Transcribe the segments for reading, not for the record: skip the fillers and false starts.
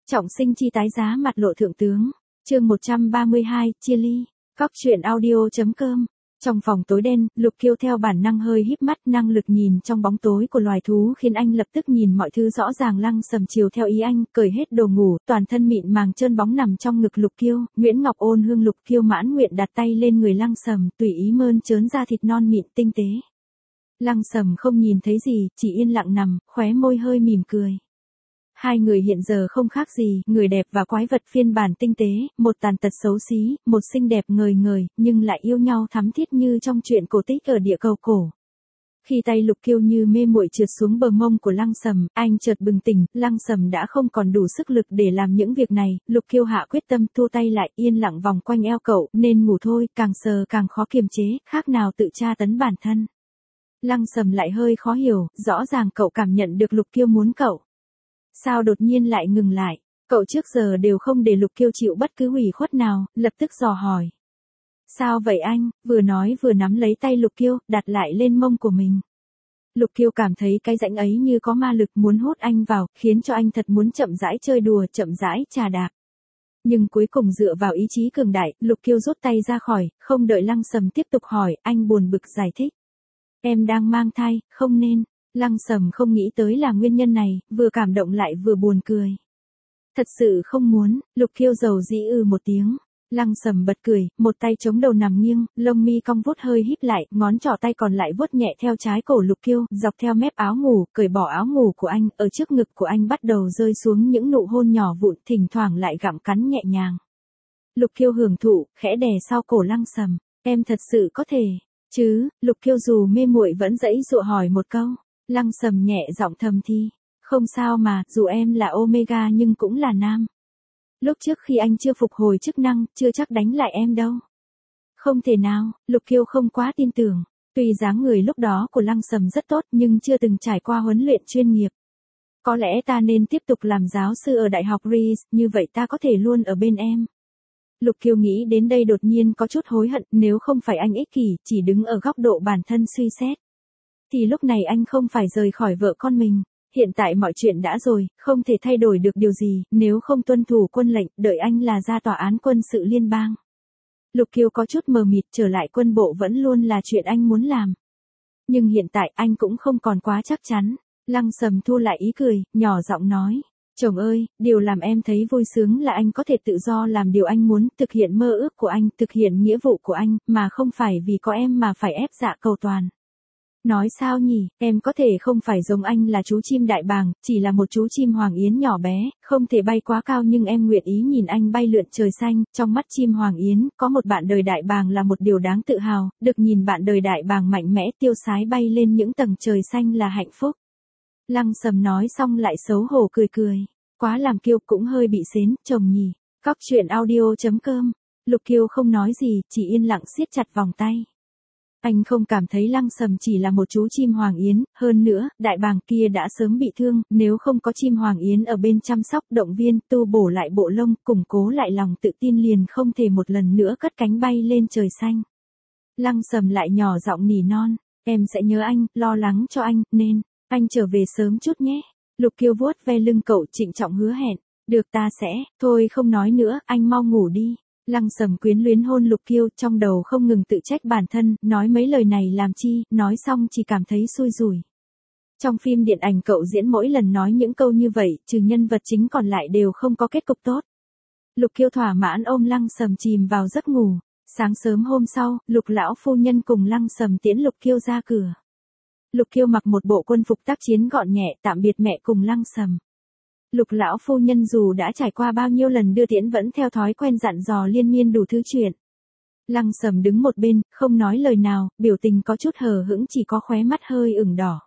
Trọng sinh chi tái giá mặt lộ thượng tướng. Chương 132, chia ly. Góc truyện audio.com. Trong phòng tối đen, Lục Kiêu theo bản năng hơi híp mắt, năng lực nhìn trong bóng tối của loài thú khiến anh lập tức nhìn mọi thứ rõ ràng. Lăng Sầm chiều theo ý anh, cởi hết đồ ngủ, toàn thân mịn màng trơn bóng nằm trong ngực Lục Kiêu. Nguyễn Ngọc ôn hương Lục Kiêu mãn nguyện đặt tay lên người Lăng Sầm, tùy ý mơn trớn da thịt non mịn tinh tế. Lăng Sầm không nhìn thấy gì, chỉ yên lặng nằm, khóe môi hơi mỉm cười. Hai người hiện giờ không khác gì, người đẹp và quái vật phiên bản tinh tế, một tàn tật xấu xí, một xinh đẹp ngời ngời, nhưng lại yêu nhau thắm thiết như trong truyện cổ tích ở địa cầu cổ. Khi tay Lục Kiêu như mê muội trượt xuống bờ mông của Lăng Sầm, anh chợt bừng tỉnh, Lăng Sầm đã không còn đủ sức lực để làm những việc này, Lục Kiêu hạ quyết tâm thu tay lại, yên lặng vòng quanh eo cậu, nên ngủ thôi, càng sờ càng khó kiềm chế, khác nào tự tra tấn bản thân. Lăng Sầm lại hơi khó hiểu, rõ ràng cậu cảm nhận được Lục Kiêu muốn cậu. Sao đột nhiên lại ngừng lại? Cậu trước giờ đều không để Lục Kiêu chịu bất cứ ủy khuất nào, lập tức dò hỏi. Sao vậy anh? Vừa nói vừa nắm lấy tay Lục Kiêu, đặt lại lên mông của mình. Lục Kiêu cảm thấy cái rãnh ấy như có ma lực muốn hút anh vào, khiến cho anh thật muốn chậm rãi chơi đùa, chậm rãi chà đạp. Nhưng cuối cùng dựa vào ý chí cường đại, Lục Kiêu rút tay ra khỏi, không đợi Lăng Sầm tiếp tục hỏi, anh buồn bực giải thích. Em đang mang thai, không nên. Lăng Sầm không nghĩ tới là nguyên nhân này, vừa cảm động lại vừa buồn cười. Thật sự không muốn, Lục Kiêu dầu dĩ một tiếng. Lăng Sầm bật cười, một tay chống đầu nằm nghiêng, lông mi cong vuốt hơi híp lại, ngón trỏ tay còn lại vuốt nhẹ theo trái cổ Lục Kiêu, dọc theo mép áo ngủ, cởi bỏ áo ngủ của anh, ở trước ngực của anh bắt đầu rơi xuống những nụ hôn nhỏ vụn, thỉnh thoảng lại gặm cắn nhẹ nhàng. Lục Kiêu hưởng thụ, khẽ đè sau cổ Lăng Sầm, em thật sự có thể, chứ? Lục Kiêu dù mê muội vẫn giãy giụa hỏi một câu. Lăng Sầm nhẹ giọng thầm thì, không sao mà, dù em là Omega nhưng cũng là nam. Lúc trước khi anh chưa phục hồi chức năng, chưa chắc đánh lại em đâu. Không thể nào, Lục Kiêu không quá tin tưởng. Tuy dáng người lúc đó của Lăng Sầm rất tốt nhưng chưa từng trải qua huấn luyện chuyên nghiệp. Có lẽ ta nên tiếp tục làm giáo sư ở Đại học Reese, như vậy ta có thể luôn ở bên em. Lục Kiêu nghĩ đến đây đột nhiên có chút hối hận, nếu không phải anh ích kỷ, chỉ đứng ở góc độ bản thân suy xét. Thì lúc này anh không phải rời khỏi vợ con mình. Hiện tại mọi chuyện đã rồi, không thể thay đổi được điều gì, nếu không tuân thủ quân lệnh, đợi anh là ra tòa án quân sự liên bang. Lục Kiêu có chút mờ mịt, trở lại quân bộ vẫn luôn là chuyện anh muốn làm. Nhưng hiện tại anh cũng không còn quá chắc chắn. Lăng Sầm thu lại ý cười, nhỏ giọng nói. Chồng ơi, điều làm em thấy vui sướng là anh có thể tự do làm điều anh muốn, thực hiện mơ ước của anh, thực hiện nghĩa vụ của anh, mà không phải vì có em mà phải ép dạ cầu toàn. Nói sao nhỉ, em có thể không phải giống anh là chú chim đại bàng, chỉ là một chú chim hoàng yến nhỏ bé, không thể bay quá cao nhưng em nguyện ý nhìn anh bay lượn trời xanh, trong mắt chim hoàng yến, có một bạn đời đại bàng là một điều đáng tự hào, được nhìn bạn đời đại bàng mạnh mẽ tiêu sái bay lên những tầng trời xanh là hạnh phúc. Lăng Sầm nói xong lại xấu hổ cười cười, quá làm kiêu cũng hơi bị xến, chồng nhỉ. Góc truyện audio.com. Lục Kiêu không nói gì, chỉ yên lặng siết chặt vòng tay. Anh không cảm thấy Lăng Sầm chỉ là một chú chim hoàng yến, hơn nữa, đại bàng kia đã sớm bị thương, nếu không có chim hoàng yến ở bên chăm sóc, động viên, tu bổ lại bộ lông, củng cố lại lòng tự tin liền không thể một lần nữa cất cánh bay lên trời xanh. Lăng Sầm lại nhỏ giọng nỉ non, em sẽ nhớ anh, lo lắng cho anh, nên, anh trở về sớm chút nhé. Lục Kiêu vuốt ve lưng cậu trịnh trọng hứa hẹn, được ta sẽ, thôi không nói nữa, anh mau ngủ đi. Lăng Sầm quyến luyến hôn Lục Kiêu, trong đầu không ngừng tự trách bản thân, nói mấy lời này làm chi, nói xong chỉ cảm thấy xui rủi. Trong phim điện ảnh cậu diễn mỗi lần nói những câu như vậy, trừ nhân vật chính còn lại đều không có kết cục tốt. Lục Kiêu thỏa mãn ôm Lăng Sầm chìm vào giấc ngủ. Sáng sớm hôm sau, Lục lão phu nhân cùng Lăng Sầm tiễn Lục Kiêu ra cửa. Lục Kiêu mặc một bộ quân phục tác chiến gọn nhẹ, tạm biệt mẹ cùng Lăng Sầm. Lục lão phu nhân dù đã trải qua bao nhiêu lần đưa tiễn vẫn theo thói quen dặn dò liên miên đủ thứ chuyện. Lăng Sầm đứng một bên, không nói lời nào, biểu tình có chút hờ hững, chỉ có khóe mắt hơi ửng đỏ.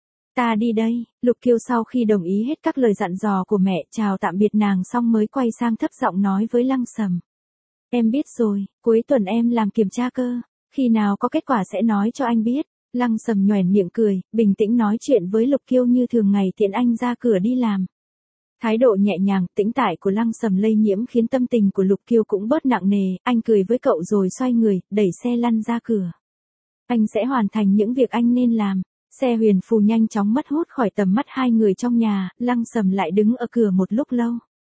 Ta đi đây. Lục Kiêu sau khi đồng ý hết các lời dặn dò của mẹ, chào tạm biệt nàng xong mới quay sang thấp giọng nói với Lăng Sầm. Em biết rồi, cuối tuần em làm kiểm tra cơ, khi nào có kết quả sẽ nói cho anh biết. Lăng Sầm nhoẻn miệng cười, bình tĩnh nói chuyện với Lục Kiêu như thường ngày tiễn anh ra cửa đi làm. Thái độ nhẹ nhàng, tĩnh tại của Lăng Sầm lây nhiễm khiến tâm tình của Lục Kiêu cũng bớt nặng nề, anh cười với cậu rồi xoay người, đẩy xe lăn ra cửa. Anh sẽ hoàn thành những việc anh nên làm. Xe huyền phù nhanh chóng mất hút khỏi tầm mắt hai người trong nhà, Lăng Sầm lại đứng ở cửa một lúc lâu.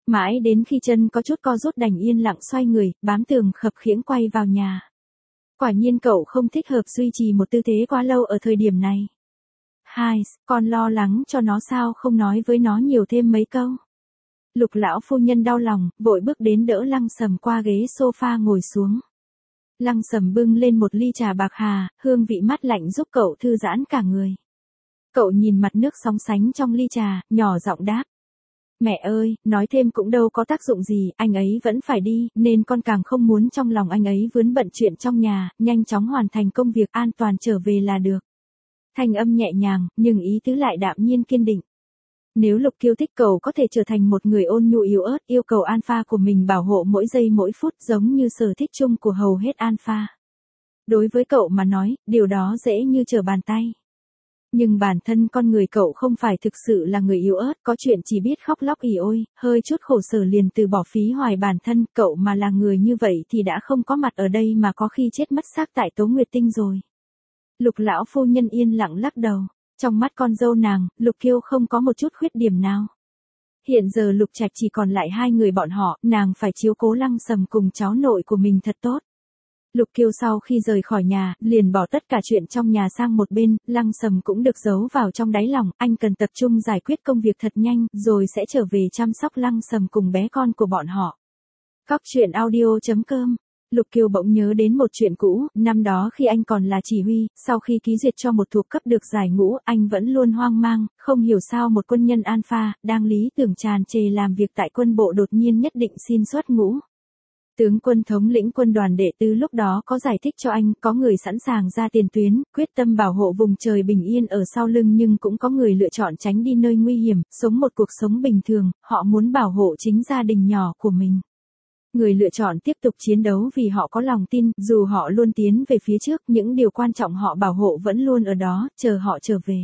Mãi đến khi chân có chút co rút đành yên lặng xoay người, bám tường khập khiễng quay vào nhà. Quả nhiên cậu không thích hợp duy trì một tư thế quá lâu ở thời điểm này. Hai, con lo lắng cho nó sao không nói với nó nhiều thêm mấy câu. Lục lão phu nhân đau lòng, vội bước đến đỡ Lăng Sầm qua ghế sofa ngồi xuống. Lăng Sầm bưng lên một ly trà bạc hà, hương vị mát lạnh giúp cậu thư giãn cả người. Cậu nhìn mặt nước sóng sánh trong ly trà, nhỏ giọng đáp. Mẹ ơi, nói thêm cũng đâu có tác dụng gì, anh ấy vẫn phải đi, nên con càng không muốn trong lòng anh ấy vướng bận chuyện trong nhà, nhanh chóng hoàn thành công việc an toàn trở về là được. Thanh âm nhẹ nhàng, nhưng ý tứ lại đạm nhiên kiên định. Nếu Lục Kiêu thích cậu có thể trở thành một người ôn nhu yếu ớt, yêu cầu alpha của mình bảo hộ mỗi giây mỗi phút giống như sở thích chung của hầu hết alpha. Đối với cậu mà nói, điều đó dễ như trở bàn tay. Nhưng bản thân con người cậu không phải thực sự là người yếu ớt, có chuyện chỉ biết khóc lóc ỉ ôi, hơi chút khổ sở liền từ bỏ phí hoài bản thân, cậu mà là người như vậy thì đã không có mặt ở đây mà có khi chết mất xác tại Tố Nguyệt Tinh rồi. Lục lão phu nhân yên lặng lắc đầu, trong mắt con dâu nàng, Lục Kiêu không có một chút khuyết điểm nào. Hiện giờ Lục Trạch chỉ còn lại hai người bọn họ, nàng phải chiếu cố Lăng Sầm cùng cháu nội của mình thật tốt. Lục Kiêu sau khi rời khỏi nhà, liền bỏ tất cả chuyện trong nhà sang một bên, Lăng Sầm cũng được giấu vào trong đáy lòng, anh cần tập trung giải quyết công việc thật nhanh, rồi sẽ trở về chăm sóc Lăng Sầm cùng bé con của bọn họ. Cóc truyện audio.com. Lục Kiêu bỗng nhớ đến một chuyện cũ, năm đó khi anh còn là chỉ huy, sau khi ký duyệt cho một thuộc cấp được giải ngũ, anh vẫn luôn hoang mang, không hiểu sao một quân nhân alpha, đang lý tưởng tràn trề làm việc tại quân bộ đột nhiên nhất định xin xuất ngũ. Tướng quân thống lĩnh quân đoàn đệ tứ lúc đó có giải thích cho anh, có người sẵn sàng ra tiền tuyến, quyết tâm bảo hộ vùng trời bình yên ở sau lưng nhưng cũng có người lựa chọn tránh đi nơi nguy hiểm, sống một cuộc sống bình thường, họ muốn bảo hộ chính gia đình nhỏ của mình. Người lựa chọn tiếp tục chiến đấu vì họ có lòng tin, dù họ luôn tiến về phía trước, những điều quan trọng họ bảo hộ vẫn luôn ở đó, chờ họ trở về.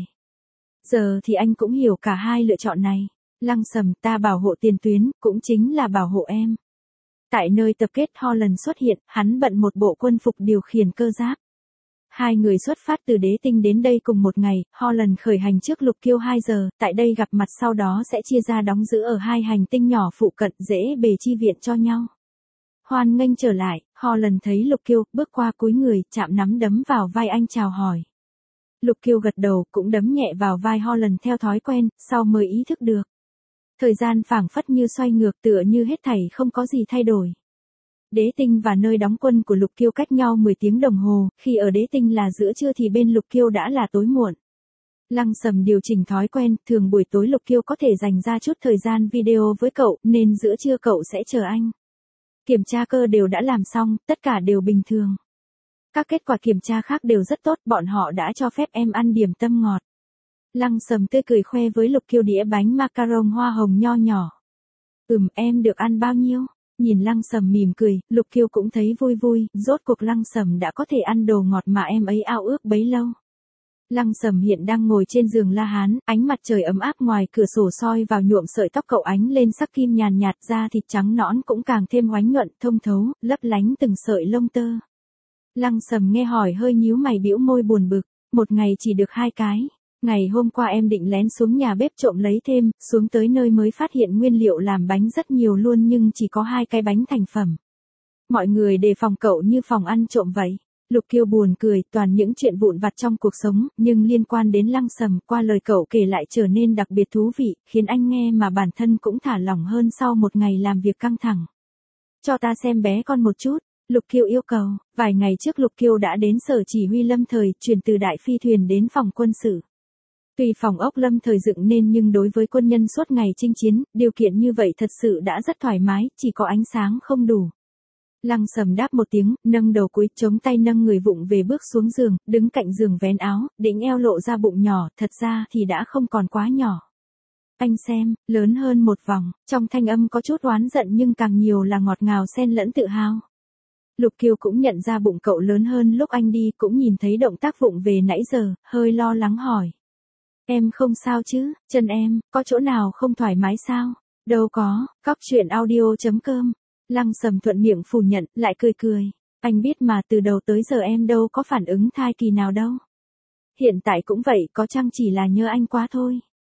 Giờ thì anh cũng hiểu cả hai lựa chọn này. Lăng Sầm, ta bảo hộ tiền tuyến, cũng chính là bảo hộ em. Tại nơi tập kết Holland xuất hiện, hắn bận một bộ quân phục điều khiển cơ giáp. Hai người xuất phát từ Đế Tinh đến đây cùng một ngày, Holland khởi hành trước Lục Kiêu 2 giờ, tại đây gặp mặt sau đó sẽ chia ra đóng giữ ở hai hành tinh nhỏ phụ cận dễ bề chi viện cho nhau. Hoan nghênh trở lại, Holland thấy Lục Kiêu, bước qua cúi người, chạm nắm đấm vào vai anh chào hỏi. Lục Kiêu gật đầu, cũng đấm nhẹ vào vai Holland theo thói quen, sau mới ý thức được. Thời gian phảng phất như xoay ngược tựa như hết thảy không có gì thay đổi. Đế Tinh và nơi đóng quân của Lục Kiêu cách nhau 10 tiếng đồng hồ, khi ở Đế Tinh là giữa trưa thì bên Lục Kiêu đã là tối muộn. Lăng Sầm điều chỉnh thói quen, thường buổi tối Lục Kiêu có thể dành ra chút thời gian video với cậu, nên giữa trưa cậu sẽ chờ anh. Kiểm tra cơ đều đã làm xong, tất cả đều bình thường. Các kết quả kiểm tra khác đều rất tốt, bọn họ đã cho phép em ăn điểm tâm ngọt. Lăng Sầm tươi cười khoe với Lục Kiêu đĩa bánh macaron hoa hồng nho nhỏ. Em được ăn bao nhiêu? Nhìn Lăng Sầm mỉm cười, Lục Kiêu cũng thấy vui vui, rốt cuộc Lăng Sầm đã có thể ăn đồ ngọt mà em ấy ao ước bấy lâu. Lăng Sầm hiện đang ngồi trên giường La Hán, ánh mặt trời ấm áp ngoài cửa sổ soi vào nhuộm sợi tóc cậu ánh lên sắc kim nhàn nhạt, da thịt trắng nõn cũng càng thêm oánh nhuận, thông thấu, lấp lánh từng sợi lông tơ. Lăng Sầm nghe hỏi hơi nhíu mày bĩu môi buồn bực, một ngày chỉ được 2 cái. Ngày hôm qua em định lén xuống nhà bếp trộm lấy thêm, xuống tới nơi mới phát hiện nguyên liệu làm bánh rất nhiều luôn nhưng chỉ có 2 cái bánh thành phẩm. Mọi người đề phòng cậu như phòng ăn trộm vậy. Lục Kiêu buồn cười, toàn những chuyện vụn vặt trong cuộc sống, nhưng liên quan đến Lăng Sầm, qua lời cậu kể lại trở nên đặc biệt thú vị, khiến anh nghe mà bản thân cũng thả lỏng hơn sau một ngày làm việc căng thẳng. Cho ta xem bé con một chút. Lục Kiêu yêu cầu, vài ngày trước Lục Kiêu đã đến sở chỉ huy lâm thời, chuyển từ đại phi thuyền đến phòng quân sự. Tuy phòng ốc lâm thời dựng nên nhưng đối với quân nhân suốt ngày chinh chiến, điều kiện như vậy thật sự đã rất thoải mái, chỉ có ánh sáng không đủ. Lăng Sầm đáp một tiếng, nâng đầu cúi, chống tay nâng người vụng về bước xuống giường, đứng cạnh giường vén áo, đĩnh eo lộ ra bụng nhỏ, thật ra thì đã không còn quá nhỏ. Anh xem, lớn hơn một vòng, trong thanh âm có chút oán giận nhưng càng nhiều là ngọt ngào xen lẫn tự hào. Lục Kiêu cũng nhận ra bụng cậu lớn hơn lúc anh đi, cũng nhìn thấy động tác vụng về nãy giờ, hơi lo lắng hỏi. Em không sao chứ, chân em, có chỗ nào không thoải mái sao? Đâu có, cóc truyện audio.com. Lăng Sầm thuận miệng phủ nhận, lại cười cười. Anh biết mà từ đầu tới giờ em đâu có phản ứng thai kỳ nào đâu. Hiện tại cũng vậy, có chăng chỉ là nhớ anh quá thôi.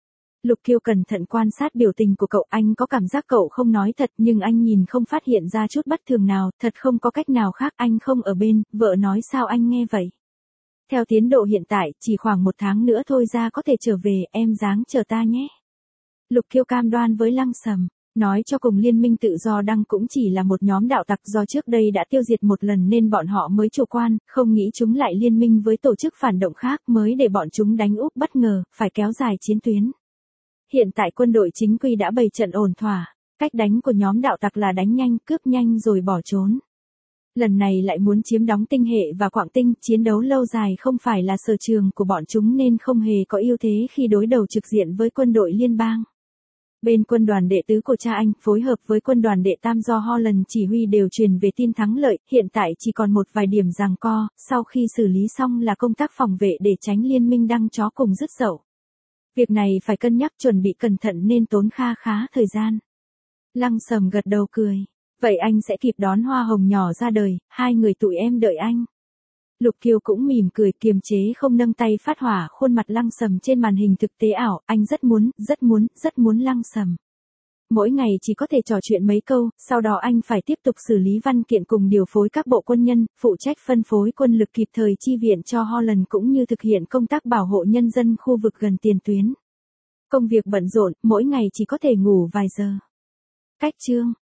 Lục Kiêu cẩn thận quan sát biểu tình của cậu, anh có cảm giác cậu không nói thật nhưng anh nhìn không phát hiện ra chút bất thường nào, thật không có cách nào khác, anh không ở bên, vợ nói sao anh nghe vậy. Theo tiến độ hiện tại, chỉ khoảng 1 tháng nữa thôi ra có thể trở về, em ráng chờ ta nhé. Lục Kiêu cam đoan với Lăng Sầm, nói cho cùng Liên minh tự do đăng cũng chỉ là một nhóm đạo tặc do trước đây đã tiêu diệt một lần nên bọn họ mới chủ quan, không nghĩ chúng lại liên minh với tổ chức phản động khác mới để bọn chúng đánh úp bất ngờ, phải kéo dài chiến tuyến. Hiện tại quân đội chính quy đã bày trận ổn thỏa, cách đánh của nhóm đạo tặc là đánh nhanh, cướp nhanh rồi bỏ trốn. Lần này lại muốn chiếm đóng Tinh Hệ và Quảng Tinh, chiến đấu lâu dài không phải là sở trường của bọn chúng nên không hề có ưu thế khi đối đầu trực diện với quân đội liên bang. Bên quân đoàn đệ tứ của cha anh, phối hợp với quân đoàn đệ tam do Holland chỉ huy đều truyền về tin thắng lợi, hiện tại chỉ còn một vài điểm giằng co, sau khi xử lý xong là công tác phòng vệ để tránh liên minh đăng chó cùng dứt dậu. Việc này phải cân nhắc chuẩn bị cẩn thận nên tốn khá thời gian. Lăng Sầm gật đầu cười. Vậy anh sẽ kịp đón hoa hồng nhỏ ra đời, hai người tụi em đợi anh. Lục Kiêu cũng mỉm cười kiềm chế không nâng tay phát hỏa khuôn mặt Lăng Sầm trên màn hình thực tế ảo, anh rất muốn Lăng Sầm. Mỗi ngày chỉ có thể trò chuyện mấy câu, sau đó anh phải tiếp tục xử lý văn kiện cùng điều phối các bộ quân nhân, phụ trách phân phối quân lực kịp thời chi viện cho Holland cũng như thực hiện công tác bảo hộ nhân dân khu vực gần tiền tuyến. Công việc bận rộn, mỗi ngày chỉ có thể ngủ vài giờ. Cách chương